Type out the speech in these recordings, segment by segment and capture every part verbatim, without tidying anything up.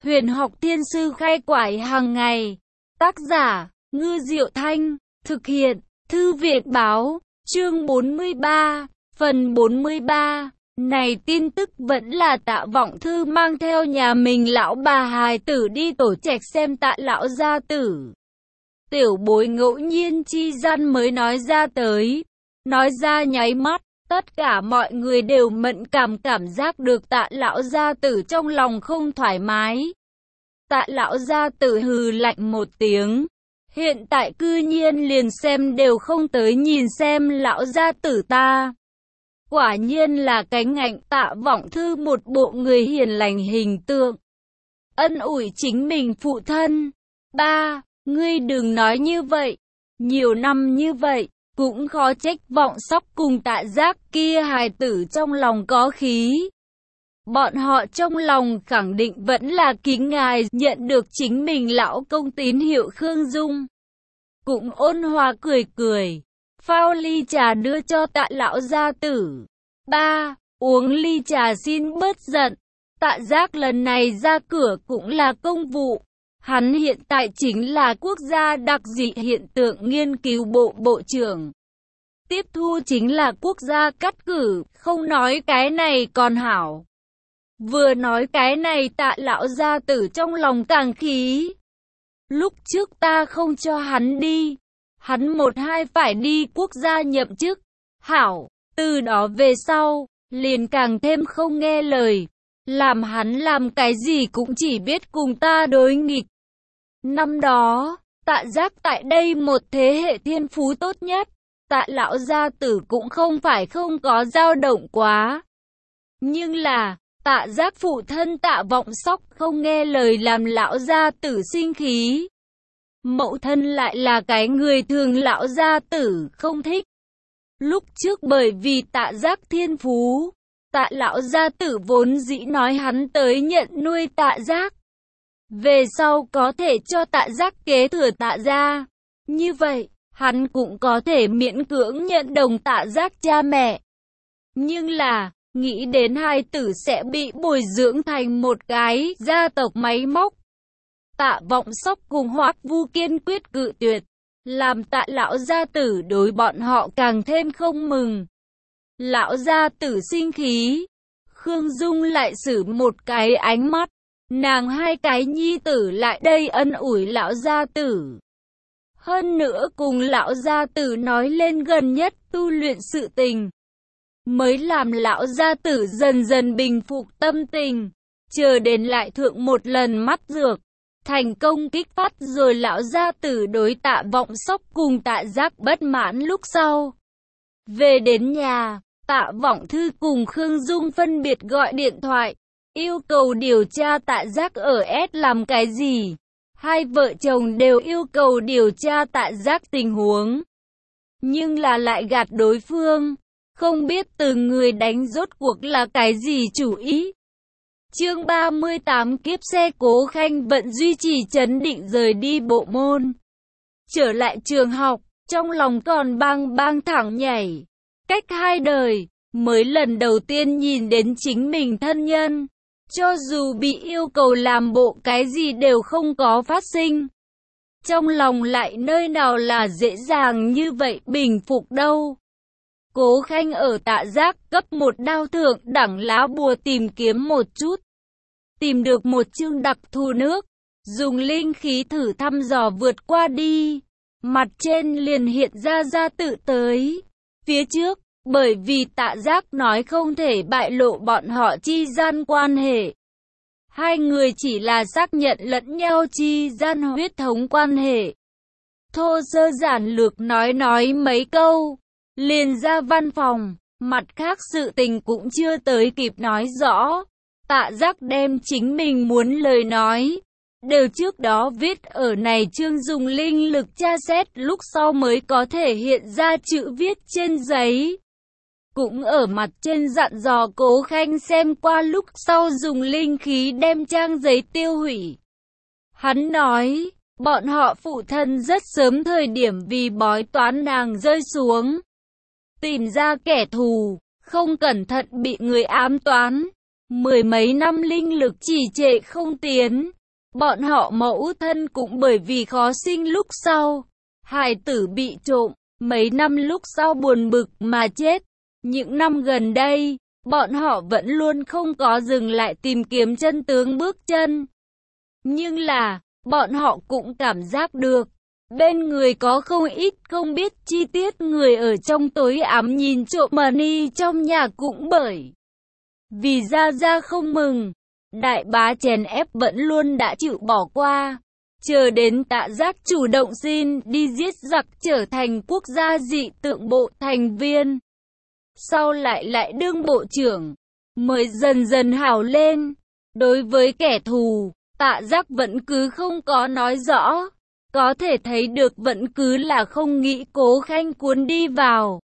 Huyền học thiên sư khai quải hàng ngày. Tác giả, Ngư Diệu Thanh. Thực hiện, Thư viện báo. Chương bốn mươi ba, phần bốn mươi ba. Này tin tức vẫn là Tạ Vọng Thư mang theo nhà mình lão bà hài tử đi tổ trạch xem Tạ lão gia tử. Tiểu bối ngẫu nhiên chi gian mới nói ra tới. Nói ra nháy mắt, tất cả mọi người đều mẫn cảm cảm giác được Tạ lão gia tử trong lòng không thoải mái. Tạ lão gia tử hừ lạnh một tiếng. Hiện tại cư nhiên liền xem đều không tới nhìn xem lão gia tử ta. Quả nhiên là cánh ngạnh. Tạ Vọng Thư một bộ người hiền lành hình tượng. Ân ủi chính mình phụ thân. Ba, ngươi đừng nói như vậy. Nhiều năm như vậy, cũng khó trách Vọng Sóc cùng Tạ Giác kia hài tử trong lòng có khí. Bọn họ trong lòng khẳng định vẫn là kính ngài nhận được chính mình lão công tín hiệu Khương Dung. Cũng ôn hòa cười cười, phao ly trà đưa cho Tạ lão gia tử. Ba, uống ly trà xin bớt giận. Tạ Giác lần này ra cửa cũng là công vụ. Hắn hiện tại chính là quốc gia đặc dị hiện tượng nghiên cứu bộ bộ trưởng. Tiếp thu chính là quốc gia cắt cử, không nói cái này còn hảo. Vừa nói cái này Tạ lão gia tử trong lòng càng khí. Lúc trước ta không cho hắn đi, hắn một hai phải đi quốc gia nhậm chức. Hảo, từ đó về sau, liền càng thêm không nghe lời. Làm hắn làm cái gì cũng chỉ biết cùng ta đối nghịch. Năm đó, Tạ Giác tại đây một thế hệ thiên phú tốt nhất. Tạ lão gia tử cũng không phải không có dao động quá. Nhưng là, Tạ Giác phụ thân Tạ Vọng Sóc không nghe lời làm lão gia tử sinh khí. Mẫu thân lại là cái người thường lão gia tử không thích. Lúc trước bởi vì Tạ Giác thiên phú, Tạ lão gia tử vốn dĩ nói hắn tới nhận nuôi Tạ Giác. Về sau có thể cho Tạ Giác kế thừa Tạ gia. Như vậy, hắn cũng có thể miễn cưỡng nhận đồng Tạ Giác cha mẹ. Nhưng là, nghĩ đến hai tử sẽ bị bồi dưỡng thành một cái gia tộc máy móc. Tạ Vọng Sóc cùng Hoắc Vu kiên quyết cự tuyệt, làm Tạ lão gia tử đối bọn họ càng thêm không mừng. Lão gia tử sinh khí, Khương Dung lại sử một cái ánh mắt, nàng hai cái nhi tử lại đây ân ủi lão gia tử. Hơn nữa cùng lão gia tử nói lên gần nhất tu luyện sự tình, mới làm lão gia tử dần dần bình phục tâm tình, chờ đến lại thượng một lần mắt dược, thành công kích phát rồi lão gia tử đối Tạ Vọng Sóc cùng Tạ Giác bất mãn lúc sau. Về đến nhà, Tạ Vọng Thư cùng Khương Dung phân biệt gọi điện thoại, yêu cầu điều tra Tạ Giác ở S làm cái gì. Hai vợ chồng đều yêu cầu điều tra Tạ Giác tình huống. Nhưng là lại gạt đối phương. Không biết từng người đánh rốt cuộc là cái gì chủ ý. Chương ba mươi tám kiếp xe Cố Khanh vẫn duy trì trấn định rời đi bộ môn. Trở lại trường học, trong lòng còn bang bang thẳng nhảy. Cách hai đời, mới lần đầu tiên nhìn đến chính mình thân nhân. Cho dù bị yêu cầu làm bộ cái gì đều không có phát sinh. Trong lòng lại nơi nào là dễ dàng như vậy bình phục đâu. Cố Khanh ở Tạ Giác cấp một đao thượng đẳng lá bùa tìm kiếm một chút. Tìm được một chương đặc thù nước. Dùng linh khí thử thăm dò vượt qua đi. Mặt trên liền hiện ra ra tự tới. Phía trước, bởi vì Tạ Giác nói không thể bại lộ bọn họ chi gian quan hệ. Hai người chỉ là xác nhận lẫn nhau chi gian huyết thống quan hệ. Thô sơ giản lược nói nói mấy câu, liền ra văn phòng, mặt khác sự tình cũng chưa tới kịp nói rõ. Tạ Giác đem chính mình muốn lời nói, đều trước đó viết ở này chương dùng linh lực tra xét lúc sau mới có thể hiện ra chữ viết trên giấy. Cũng ở mặt trên dặn dò Cố Khanh xem qua lúc sau dùng linh khí đem trang giấy tiêu hủy. Hắn nói, bọn họ phụ thân rất sớm thời điểm vì bói toán nàng rơi xuống. Tìm ra kẻ thù, không cẩn thận bị người ám toán. Mười mấy năm linh lực trì trệ không tiến, bọn họ mẫu thân cũng bởi vì khó sinh lúc sau. Hài tử bị trộm, mấy năm lúc sau buồn bực mà chết. Những năm gần đây, bọn họ vẫn luôn không có dừng lại tìm kiếm chân tướng bước chân. Nhưng là, bọn họ cũng cảm giác được, bên người có không ít không biết chi tiết người ở trong tối ám nhìn trộm money trong nhà cũng bởi vì Gia Gia không mừng. Đại bá chèn ép vẫn luôn đã chịu bỏ qua, chờ đến Tạ Giác chủ động xin đi giết giặc trở thành quốc gia dị tượng bộ thành viên. Sau lại lại đương bộ trưởng, mới dần dần hào lên. Đối với kẻ thù, Tạ Giác vẫn cứ không có nói rõ, có thể thấy được vẫn cứ là không nghĩ Cố Khanh cuốn đi vào.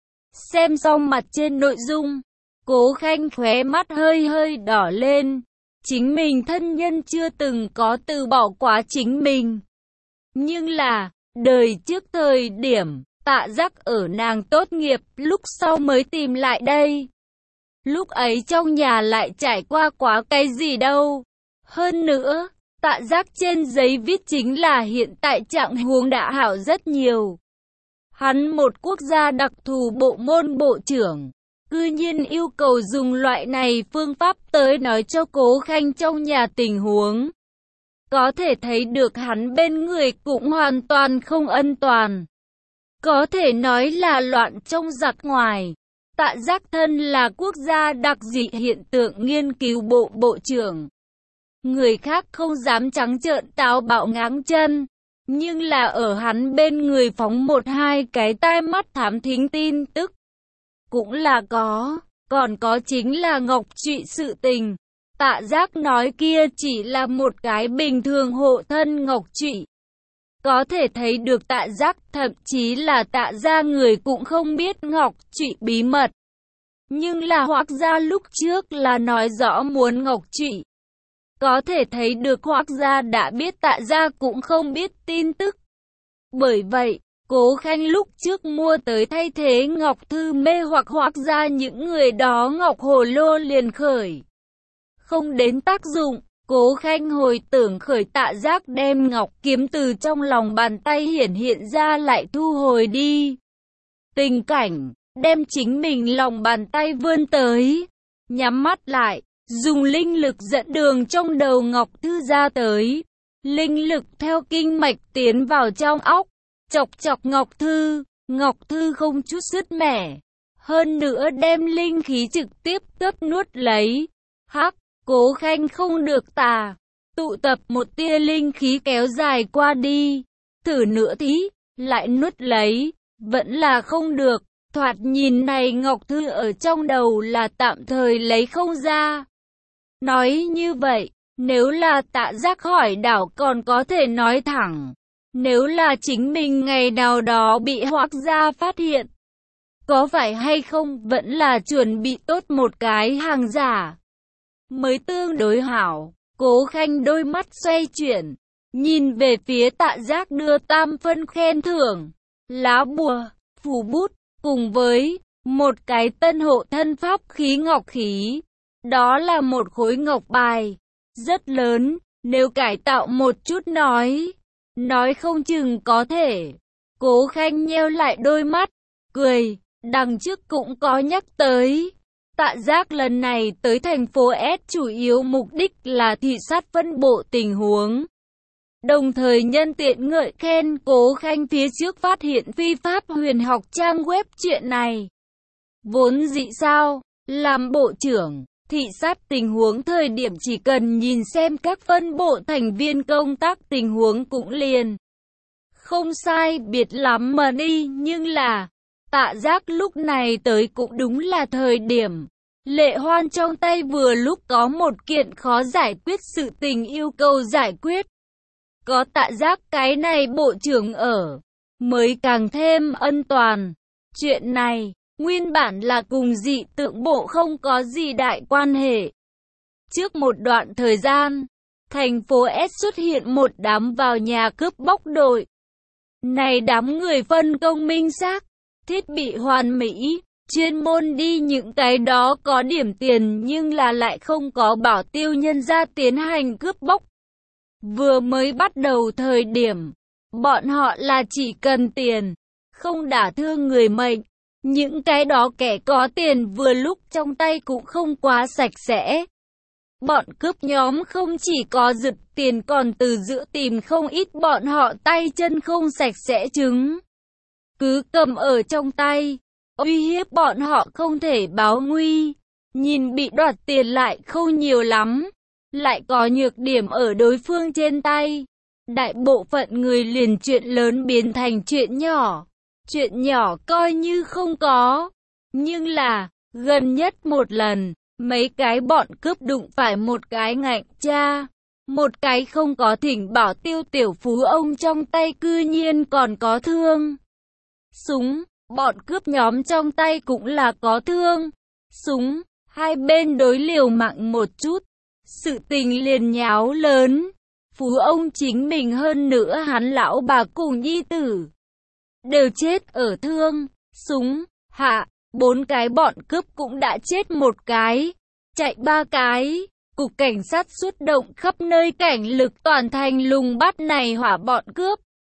Xem xong mặt trên nội dung, Cố Khanh khóe mắt hơi hơi đỏ lên. Chính mình thân nhân chưa từng có từ bỏ quá chính mình. Nhưng là, đời trước thời điểm, Tạ Giác ở nàng tốt nghiệp lúc sau mới tìm lại đây. Lúc ấy trong nhà lại trải qua quá cái gì đâu. Hơn nữa, Tạ Giác trên giấy viết chính là hiện tại trạng huống đã hảo rất nhiều. Hắn một quốc gia đặc thù bộ môn bộ trưởng, cư nhiên yêu cầu dùng loại này phương pháp tới nói cho Cố Khanh trong nhà tình huống. Có thể thấy được hắn bên người cũng hoàn toàn không an toàn. Có thể nói là loạn trong giặc ngoài. Tạ Giác thân là quốc gia đặc dị hiện tượng nghiên cứu bộ bộ trưởng. Người khác không dám trắng trợn táo bạo ngáng chân. Nhưng là ở hắn bên người phóng một hai cái tai mắt thám thính tin tức. Cũng là có, còn có chính là Ngọc Trụy sự tình. Tạ Giác nói kia chỉ là một cái bình thường hộ thân Ngọc Trụy. Có thể thấy được Tạ Giác thậm chí là Tạ gia người cũng không biết Ngọc Trụy bí mật. Nhưng là Hoắc gia lúc trước là nói rõ muốn Ngọc Trụy. Có thể thấy được Hoắc gia đã biết Tạ gia cũng không biết tin tức. Bởi vậy, Cố Khanh lúc trước mua tới thay thế Ngọc Thư mê hoặc Hoắc gia những người đó Ngọc Hồ Lô liền khởi. Không đến tác dụng, Cố Khanh hồi tưởng khởi Tạ Giác đem Ngọc Kiếm từ trong lòng bàn tay hiển hiện ra lại thu hồi đi. Tình cảnh, đem chính mình lòng bàn tay vươn tới, nhắm mắt lại, dùng linh lực dẫn đường trong đầu Ngọc Thư ra tới. Linh lực theo kinh mạch tiến vào trong óc, chọc chọc Ngọc Thư, Ngọc Thư không chút sứt mẻ. Hơn nữa đem linh khí trực tiếp cấp nuốt lấy. Hắc, Cố Khanh không được tà, tụ tập một tia linh khí kéo dài qua đi. Thử nữa thí, lại nuốt lấy, vẫn là không được. Thoạt nhìn này Ngọc Thư ở trong đầu là tạm thời lấy không ra. Nói như vậy, nếu là Tạ Giác hỏi đảo còn có thể nói thẳng. Nếu là chính mình ngày nào đó bị Hoắc gia phát hiện, có phải hay không vẫn là chuẩn bị tốt một cái hàng giả mới tương đối hảo. Cố Khanh đôi mắt xoay chuyển, nhìn về phía Tạ Giác đưa tam phân khen thưởng, lá bùa, phù bút, cùng với một cái tân hộ thân pháp khí ngọc khí. Đó là một khối ngọc bài, rất lớn, nếu cải tạo một chút nói, nói không chừng có thể. Cố Khanh nheo lại đôi mắt, cười, đằng trước cũng có nhắc tới. Tạ Giác lần này tới thành phố S chủ yếu mục đích là thị sát phân bộ tình huống. Đồng thời nhân tiện ngợi khen Cố Khanh phía trước phát hiện phi pháp huyền học trang web chuyện này. Vốn dĩ sao, làm bộ trưởng, thị sát tình huống thời điểm chỉ cần nhìn xem các phân bộ thành viên công tác tình huống cũng liền. Không sai biệt lắm mà đi, nhưng là, Tạ Giác lúc này tới cũng đúng là thời điểm. Lệ Hoan trong tay vừa lúc có một kiện khó giải quyết sự tình yêu cầu giải quyết. Có Tạ Giác cái này bộ trưởng ở, mới càng thêm ân toàn. Chuyện này, nguyên bản là cùng dị tượng bộ không có gì đại quan hệ. Trước một đoạn thời gian, thành phố S xuất hiện một đám vào nhà cướp bóc đội. Này đám người phân công minh xác, thiết bị hoàn mỹ, chuyên môn đi những cái đó có điểm tiền nhưng là lại không có bảo tiêu nhân ra tiến hành cướp bóc. Vừa mới bắt đầu thời điểm, bọn họ là chỉ cần tiền, không đả thương người mệnh. Những cái đó kẻ có tiền vừa lúc trong tay cũng không quá sạch sẽ. Bọn cướp nhóm không chỉ có giật tiền còn từ giữa tìm không ít bọn họ tay chân không sạch sẽ chứng. Cứ cầm ở trong tay, uy hiếp bọn họ không thể báo nguy. Nhìn bị đoạt tiền lại không nhiều lắm, lại có nhược điểm ở đối phương trên tay. Đại bộ phận người liền chuyện lớn biến thành chuyện nhỏ. Chuyện nhỏ coi như không có. Nhưng là, gần nhất một lần, mấy cái bọn cướp đụng phải một cái ngạnh cha. Một cái không có thỉnh bảo tiêu tiểu phú ông trong tay cư nhiên còn có thương. Súng, bọn cướp nhóm trong tay cũng là có thương. Súng, hai bên đối liều mạng một chút. Sự tình liền nháo lớn. Phú ông chính mình hơn nữa hắn lão bà cùng nhi tử đều chết ở thương, súng, hạ. Bốn cái bọn cướp cũng đã chết một cái, chạy ba cái. Cục cảnh sát xuất động khắp nơi cảnh lực toàn thành lùng bắt này hỏa bọn cướp.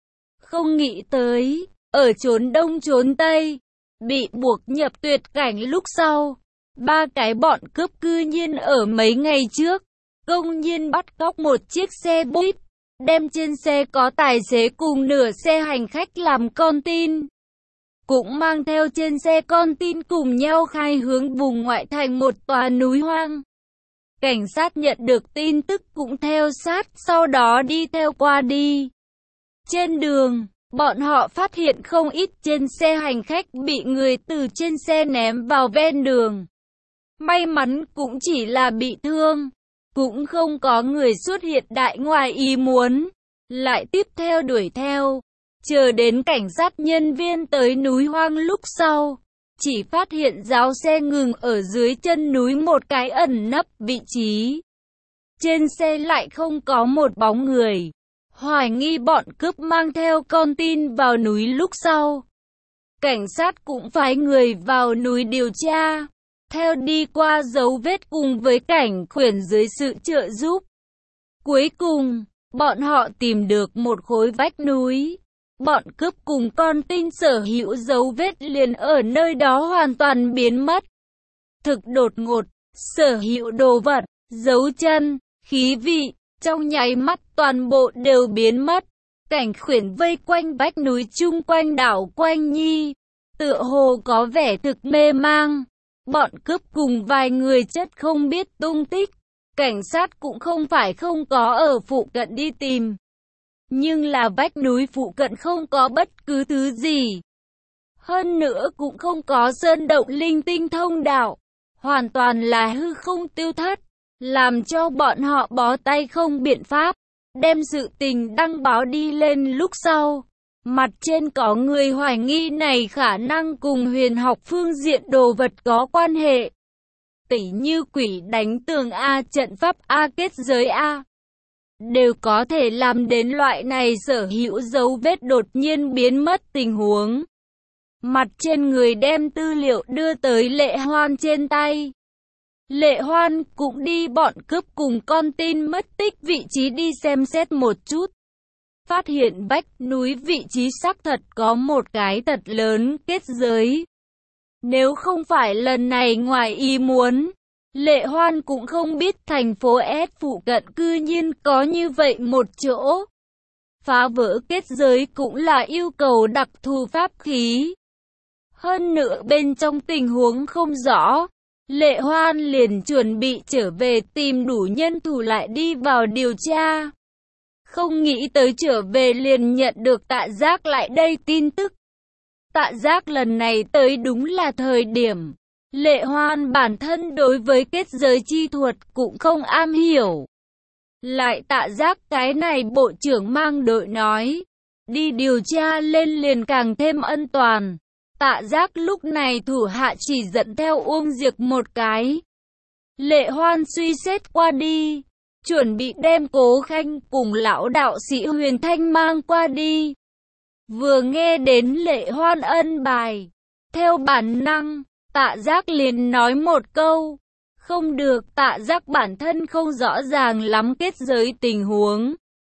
Không nghĩ tới, ở trốn đông trốn tây, bị buộc nhập tuyệt cảnh lúc sau. Ba cái bọn cướp cư nhiên ở mấy ngày trước, công nhiên bắt cóc một chiếc xe buýt, đem trên xe có tài xế cùng nửa xe hành khách làm con tin. Cũng mang theo trên xe con tin cùng nhau khai hướng vùng ngoại thành một tòa núi hoang. Cảnh sát nhận được tin tức cũng theo sát, sau đó đi theo qua đi. Trên đường, bọn họ phát hiện không ít trên xe hành khách bị người từ trên xe ném vào ven đường. May mắn cũng chỉ là bị thương, cũng không có người xuất hiện đại ngoài ý muốn. Lại tiếp theo đuổi theo, chờ đến cảnh sát nhân viên tới núi hoang lúc sau, chỉ phát hiện giáo xe ngừng ở dưới chân núi một cái ẩn nấp vị trí. Trên xe lại không có một bóng người, hoài nghi bọn cướp mang theo con tin vào núi lúc sau. Cảnh sát cũng phái người vào núi điều tra, theo đi qua dấu vết cùng với cảnh khuyển dưới sự trợ giúp. Cuối cùng, bọn họ tìm được một khối vách núi. Bọn cướp cùng con tin sở hữu dấu vết liền ở nơi đó hoàn toàn biến mất. Thực đột ngột, sở hữu đồ vật, dấu chân, khí vị, trong nháy mắt toàn bộ đều biến mất. Cảnh khuyển vây quanh vách núi chung quanh đảo quanh nhi, tựa hồ có vẻ thực mê mang. Bọn cướp cùng vài người chất không biết tung tích. Cảnh sát cũng không phải không có ở phụ cận đi tìm. Nhưng là vách núi phụ cận không có bất cứ thứ gì. Hơn nữa cũng không có sơn động linh tinh thông đạo. Hoàn toàn là hư không tiêu thất. Làm cho bọn họ bó tay không biện pháp. Đem sự tình đăng báo đi lên lúc sau. Mặt trên có người hoài nghi này khả năng cùng huyền học phương diện đồ vật có quan hệ. Tỉ như quỷ đánh tường A, trận pháp A, kết giới A. Đều có thể làm đến loại này sở hữu dấu vết đột nhiên biến mất tình huống. Mặt trên người đem tư liệu đưa tới Lệ Hoan trên tay. Lệ Hoan cũng đi bọn cướp cùng con tin mất tích vị trí đi xem xét một chút. Phát hiện vách núi vị trí xác thật có một cái thật lớn kết giới. Nếu không phải lần này ngoài ý muốn, Lệ Hoan cũng không biết thành phố S phụ cận cư nhiên có như vậy một chỗ. Phá vỡ kết giới cũng là yêu cầu đặc thù pháp khí. Hơn nữa bên trong tình huống không rõ, Lệ Hoan liền chuẩn bị trở về tìm đủ nhân thủ lại đi vào điều tra. Không nghĩ tới trở về liền nhận được Tạ Giác lại đây tin tức. Tạ Giác lần này tới đúng là thời điểm. Lệ Hoan bản thân đối với kết giới chi thuật cũng không am hiểu. Lại Tạ Giác cái này bộ trưởng mang đội nói. Đi điều tra lên liền càng thêm ân toàn. Tạ Giác lúc này thủ hạ chỉ dẫn theo Uông Diệc một cái. Lệ Hoan suy xét qua đi. Chuẩn bị đem Cố Khanh cùng lão đạo sĩ Huyền Thanh mang qua đi. Vừa nghe đến Lệ Hoan ân bài. Theo bản năng, Tạ Giác liền nói một câu. Không được, Tạ Giác bản thân không rõ ràng lắm kết giới tình huống.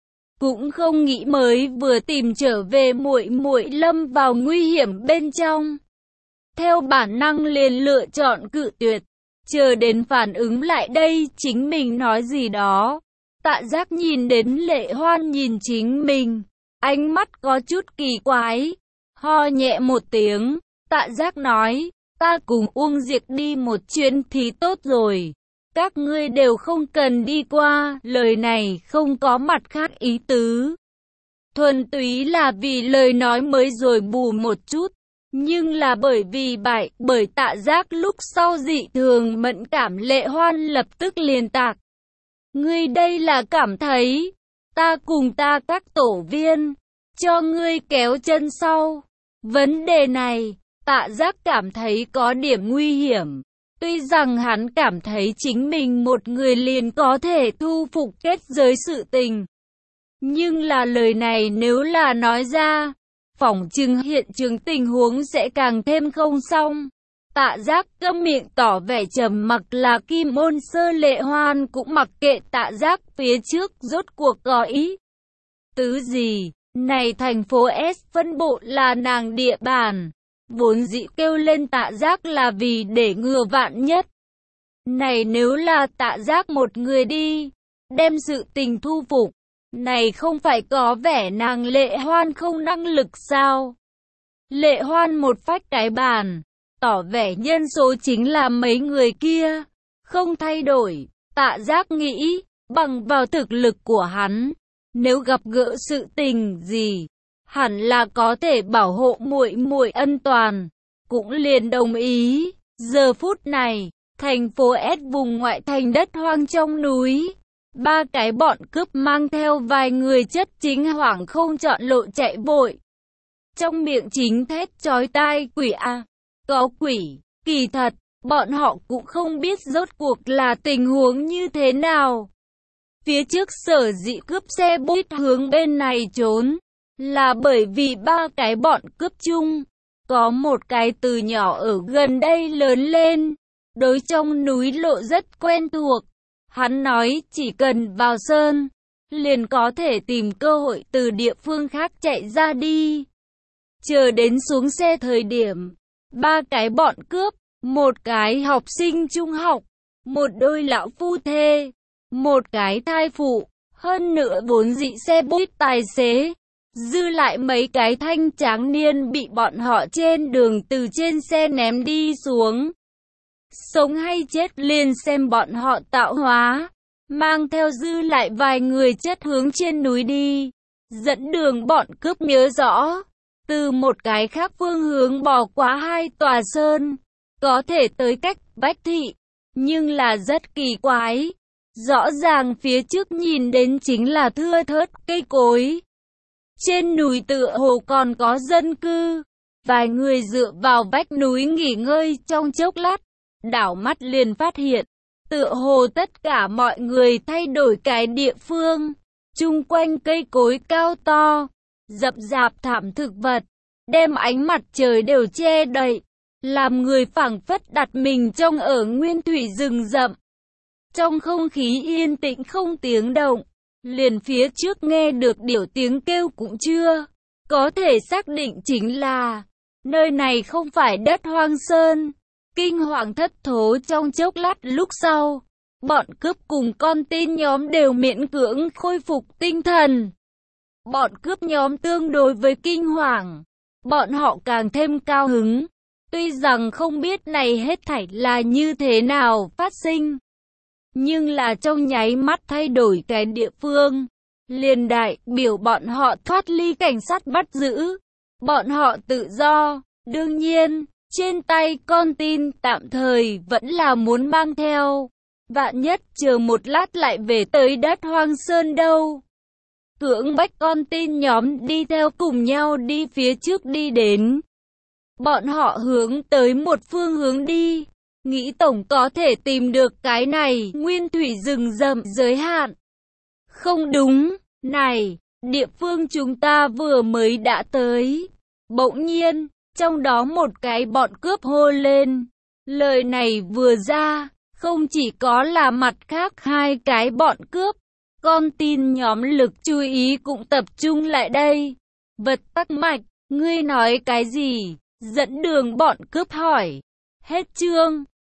cũng không nghĩ mới vừa tìm trở về muội muội lâm vào nguy hiểm bên trong. Theo bản năng liền lựa chọn cự tuyệt, chờ đến phản ứng lại đây chính mình nói gì đó. Tạ Giác nhìn đến Lệ Hoan nhìn chính mình, ánh mắt có chút kỳ quái, ho nhẹ một tiếng, Tạ Giác nói, ta cùng Uông Diệc đi một chuyến thì tốt rồi, các ngươi đều không cần đi qua, lời này không có mặt khác ý tứ. Thuần túy là vì lời nói mới rồi bù một chút, nhưng là bởi vì bại, bởi Tạ Giác lúc sau dị thường mẫn cảm. Lệ Hoan lập tức liền tạc. Ngươi đây là cảm thấy, ta cùng ta các tổ viên, cho ngươi kéo chân sau. Vấn đề này, Tạ Giác cảm thấy có điểm nguy hiểm. Tuy rằng hắn cảm thấy chính mình một người liền có thể thu phục kết giới sự tình. Nhưng là lời này nếu là nói ra, phỏng chừng hiện trường tình huống sẽ càng thêm không xong. Tạ Giác câm miệng tỏ vẻ trầm mặc là Kim Ôn Sơ. Lệ Hoan cũng mặc kệ Tạ Giác phía trước rốt cuộc có ý tứ gì. Này thành phố S phân bộ là nàng địa bàn, vốn dĩ kêu lên Tạ Giác là vì để ngừa vạn nhất. Này nếu là Tạ Giác một người đi, đem sự tình thu phục, này không phải có vẻ nàng Lệ Hoan không năng lực sao? Lệ Hoan một phách cái bàn, tỏ vẻ nhân số chính là mấy người kia, không thay đổi. Tạ Giác nghĩ, bằng vào thực lực của hắn, nếu gặp gỡ sự tình gì, hẳn là có thể bảo hộ muội muội an toàn, cũng liền đồng ý. Giờ phút này, thành phố S vùng ngoại thành đất hoang trong núi, ba cái bọn cướp mang theo vài người chất chính hoảng không chọn lộ chạy vội. Trong miệng chính thét chói tai, quỷ à, có quỷ. Kỳ thật, bọn họ cũng không biết rốt cuộc là tình huống như thế nào. Phía trước sở dĩ cướp xe buýt hướng bên này trốn, là bởi vì ba cái bọn cướp chung, có một cái từ nhỏ ở gần đây lớn lên, đối trong núi lộ rất quen thuộc. Hắn nói chỉ cần vào sơn, liền có thể tìm cơ hội từ địa phương khác chạy ra đi. Chờ đến xuống xe thời điểm, ba cái bọn cướp, một cái học sinh trung học, một đôi lão phu thê, một cái thai phụ, hơn nữa vốn dị xe buýt tài xế, dư lại mấy cái thanh tráng niên bị bọn họ trên đường từ trên xe ném đi xuống. Sống hay chết liền xem bọn họ tạo hóa, mang theo dư lại vài người chất hướng trên núi đi. Dẫn đường bọn cướp nhớ rõ, từ một cái khác phương hướng bỏ qua hai tòa sơn, có thể tới cách Bách Thị, nhưng là rất kỳ quái. Rõ ràng phía trước nhìn đến chính là thưa thớt cây cối. Trên núi tựa hồ còn có dân cư, vài người dựa vào vách núi nghỉ ngơi trong chốc lát, đảo mắt liền phát hiện, tựa hồ tất cả mọi người thay đổi cái địa phương, chung quanh cây cối cao to, rậm rạp thảm thực vật, đem ánh mặt trời đều che đậy, làm người phảng phất đặt mình trong ở nguyên thủy rừng rậm. Trong không khí yên tĩnh không tiếng động, liền phía trước nghe được điểu tiếng kêu cũng chưa, có thể xác định chính là, nơi này không phải đất hoang sơn. Kinh hoàng thất thố trong chốc lát lúc sau, bọn cướp cùng con tin nhóm đều miễn cưỡng khôi phục tinh thần. Bọn cướp nhóm tương đối với kinh hoàng, bọn họ càng thêm cao hứng, tuy rằng không biết này hết thảy là như thế nào phát sinh. Nhưng là trong nháy mắt thay đổi cái địa phương, liền đại biểu bọn họ thoát ly cảnh sát bắt giữ, bọn họ tự do. Đương nhiên, trên tay con tin tạm thời vẫn là muốn mang theo, vạn nhất chờ một lát lại về tới đất hoang sơn đâu. Cưỡng bách con tin nhóm đi theo cùng nhau đi phía trước đi đến. Bọn họ hướng tới một phương hướng đi, nghĩ tổng có thể tìm được cái này nguyên thủy rừng rậm giới hạn. Không đúng, này, địa phương chúng ta vừa mới đã tới. Bỗng nhiên, trong đó một cái bọn cướp hô lên. Lời này vừa ra, không chỉ có là mặt khác hai cái bọn cướp, Con tin nhóm lực chú ý cũng tập trung lại đây. Vật tắc mạch, ngươi nói cái gì? Dẫn đường bọn cướp hỏi. Hết chương.